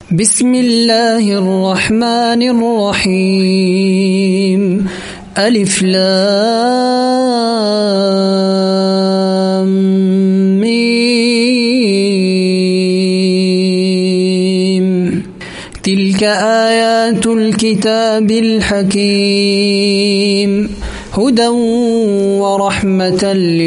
بسم الله الرحمن الرحيم ألف لام ميم تلك آيات الكتاب الحكيم هدى ورحمة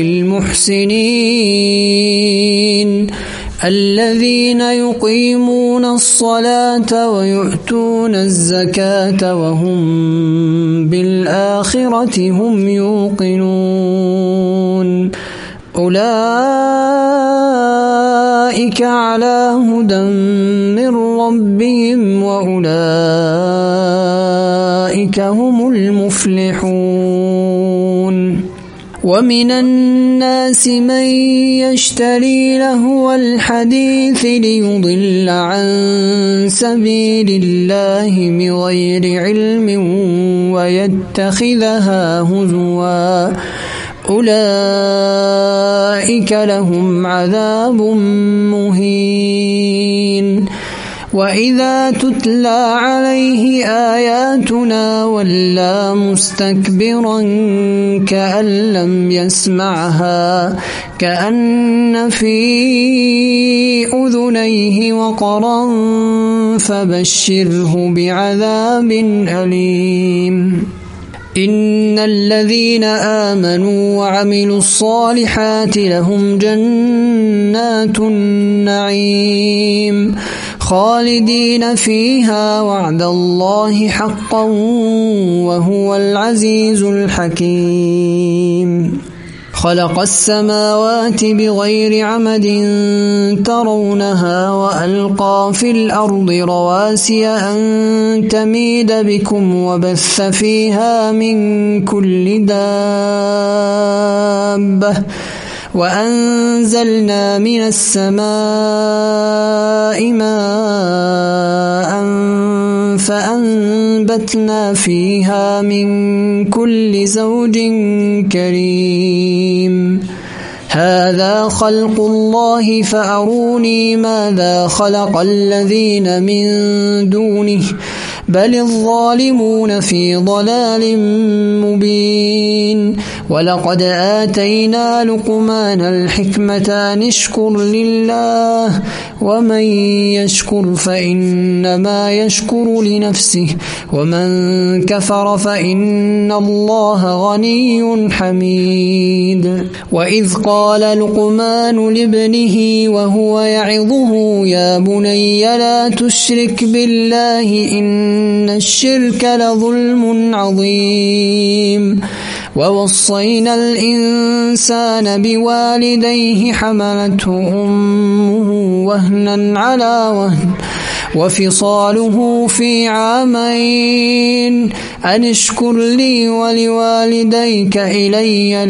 للمحسنين الذين يقيمون الصلاة ويؤتون الزكاة وهم بالآخرة هم يوقنون أولئك على هدى من ربهم وأولئك هم المفلحون ومن الناس من يشتري لهو الحديث ليضل عن سبيل الله بغير علم ويتخذها هزوا أولئك لهم عذاب مهين وإذا تتلى عليه آياتنا ولى مستكبرا كأن لم يسمعها كأن في أذنيه وقرا فبشره بعذاب أليم إن الذين آمنوا وعملوا الصالحات لهم جنات النعيم خالدين فيها وعد الله حقا وهو العزيز الحكيم خلق السماوات بغير عمد ترونها وألقى في الأرض رواسي أن تميد بكم وبث فيها من كل دابة وأنزلنا من السماء ماء فأنبتنا فيها من كل زوج كريم هذا خلق الله فأروني ماذا خلق الذين من دونه بل الظالمون في ضلال مبين ولقد آتينا لقمان الحكمة أن اشكر لله ومن يشكر فإنما يشكر لنفسه ومن كفر فإن الله غني حميد وإذ قال لقمان لابنه وهو يعظه يا بني لا تشرك بالله إن الشرك لظلم عظيم ووصينا الإنسان بوالديه حملته أمه وهنا على وهن وفصاله في عامين أن اشكر لي ولوالديك إلي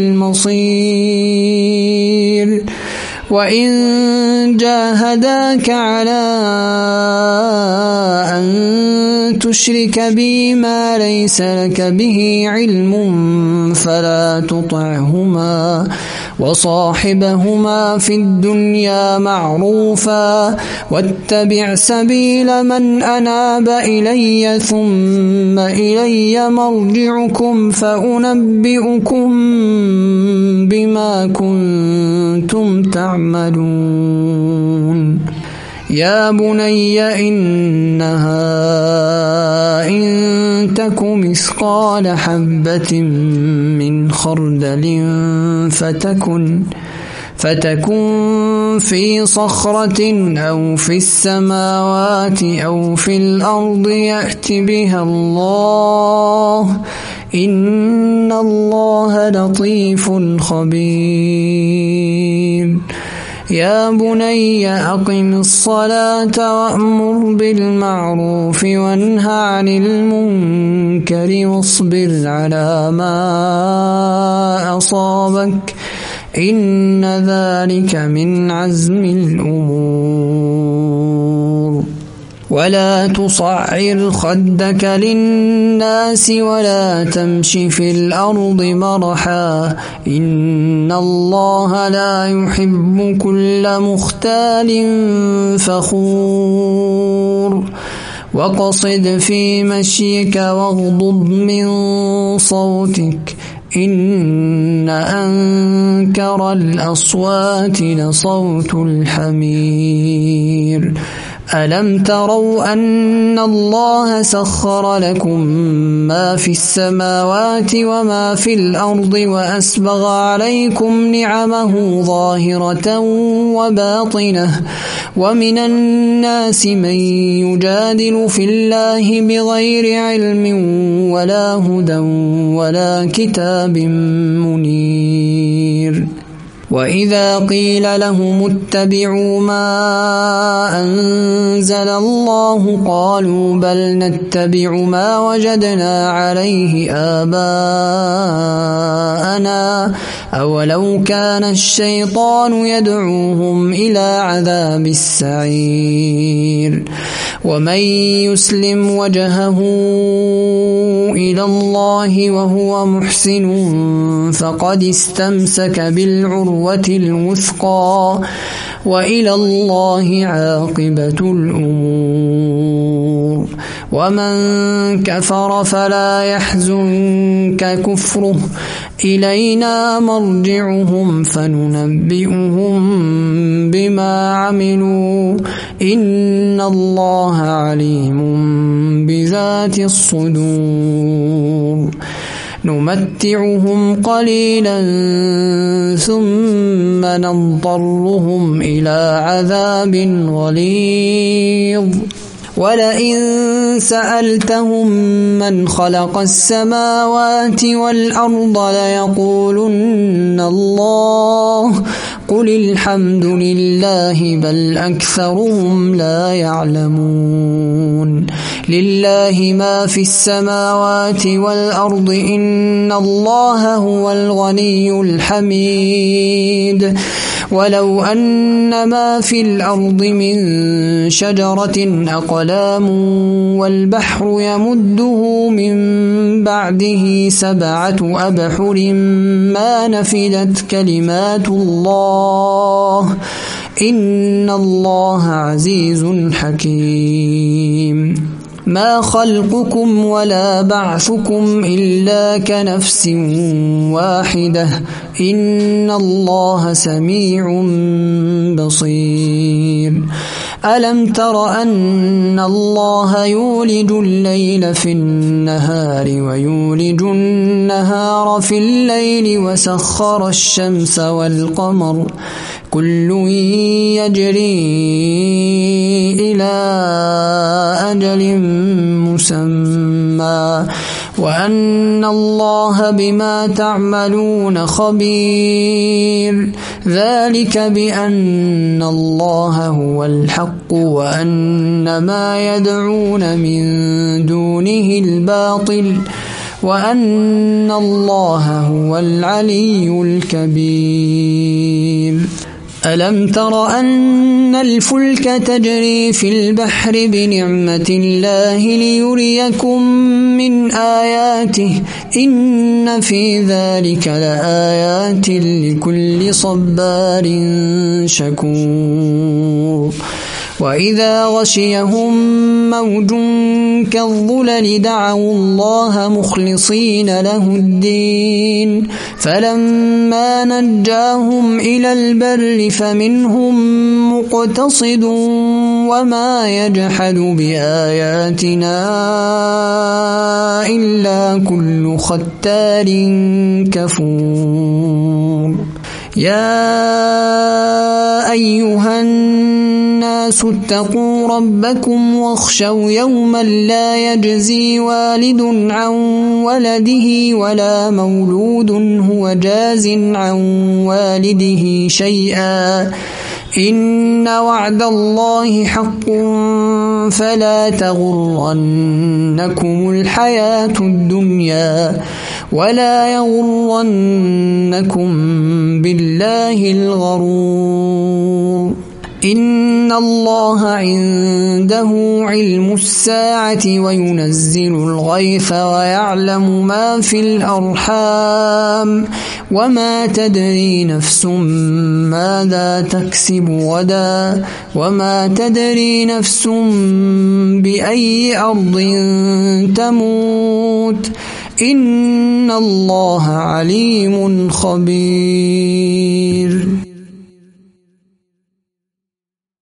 المصير وإن جاهداك على أن تشرك بي ما ليس لك به علم فلا تطعهما وصاحبهما في الدنيا معروفا واتبع سبيل من أناب إلي ثم إلي مرجعكم فأنبئكم بما كنتم تعملون يا بني إنها إن تك مثقال حبة من خردل فتكن في صخرة أو في السماوات أو في الأرض يأت بها الله إن الله لطيف خبير يا بني أقم الصلاة وأمر بالمعروف وانه عن المنكر واصبر على ما أصابك إن ذلك من عزم الأمور ولا تصعر خدك للناس ولا تمش في الأرض مرحا إن الله لا يحب كل مختال فخور واقصد في مشيك واغضض من صوتك إن أنكر الأصوات لصوت الحمير ألم تروا أن الله سخر لكم ما في السماوات وما في الأرض وأسبغ عليكم نعمه ظاهرة وباطنة ومن الناس من يجادل في الله بغير علم ولا هدى ولا كتاب منير وإذا قيل لهم اتبعوا ما أنزل الله قالوا بل نتبع ما وجدنا عليه آباءنا أولو كان الشيطان يدعوهم إلى عذاب السعير ومن يسلم وجهه إلى الله وهو محسن فقد استمسك بالعروة الوثقى وإلى الله عاقبة الأمور ومن كفر فلا يحزنك كفره إلينا مرجعهم فننبئهم بما عملوا إن الله عليم بذات الصدور نمتعهم قليلا ثم نضطرهم إلى عذاب غليظ ولئن سألتهم من خلق السماوات والأرض ليقولن الله قل الحمد لله بل أكثرهم لا يعلمون لله ما في السماوات والأرض إن الله هو الغني الحميد ولو أن ما في الأرض من شجرة أقلام والبحر يمده من بعده 7 أبحر ما نفدت كلمات الله إن الله عزيز حكيم ما خلقكم ولا بعثكم إلا كنفس واحدة إن الله سميع بصير ألم تر أن الله يولج الليل في النهار ويولج النهار في الليل وسخر الشمس والقمر كل يجري إلى أجل مسمى وأن الله بما تعملون خبير ذلك بأن الله هو الحق وأن ما يدعون من دونه الباطل وأن الله هو العلي الكبير ألم تر أن الفلك تجري في البحر بنعمة الله ليريكم من آياته إن في ذلك لآيات لكل صبار شكور وإذا غشيهم موج كالظلل دعوا الله مخلصين له الدين فلما نجاهم إلى البر فمنهم مقتصد وما يجحد بآياتنا إلا كل ختار كفور يا أيها الناس اتقوا ربكم واخشوا يوما لا يجزي والد عن ولده ولا مولود هو جاز عن والده شيئا إن وعد الله حق فلا تغرنكم الحياة الدنيا ولا يغرنكم بالله الغرور إن الله عنده علم الساعة وينزل الغيث ويعلم ما في الأرحام وما تدري نفس ماذا تكسب غدا وما تدري نفس بأي أرض تموت إن الله عليم خبير.